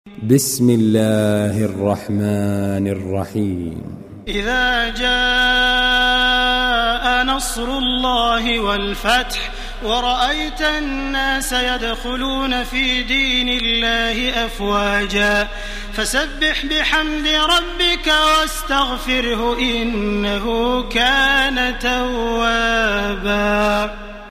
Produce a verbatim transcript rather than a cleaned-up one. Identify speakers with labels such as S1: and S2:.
S1: بسم الله الرحمن الرحيم.
S2: إذا جاء نصر الله والفتح ورأيت الناس يدخلون في دين الله أفواجا فسبح بحمد ربك واستغفره إنه كان توابا.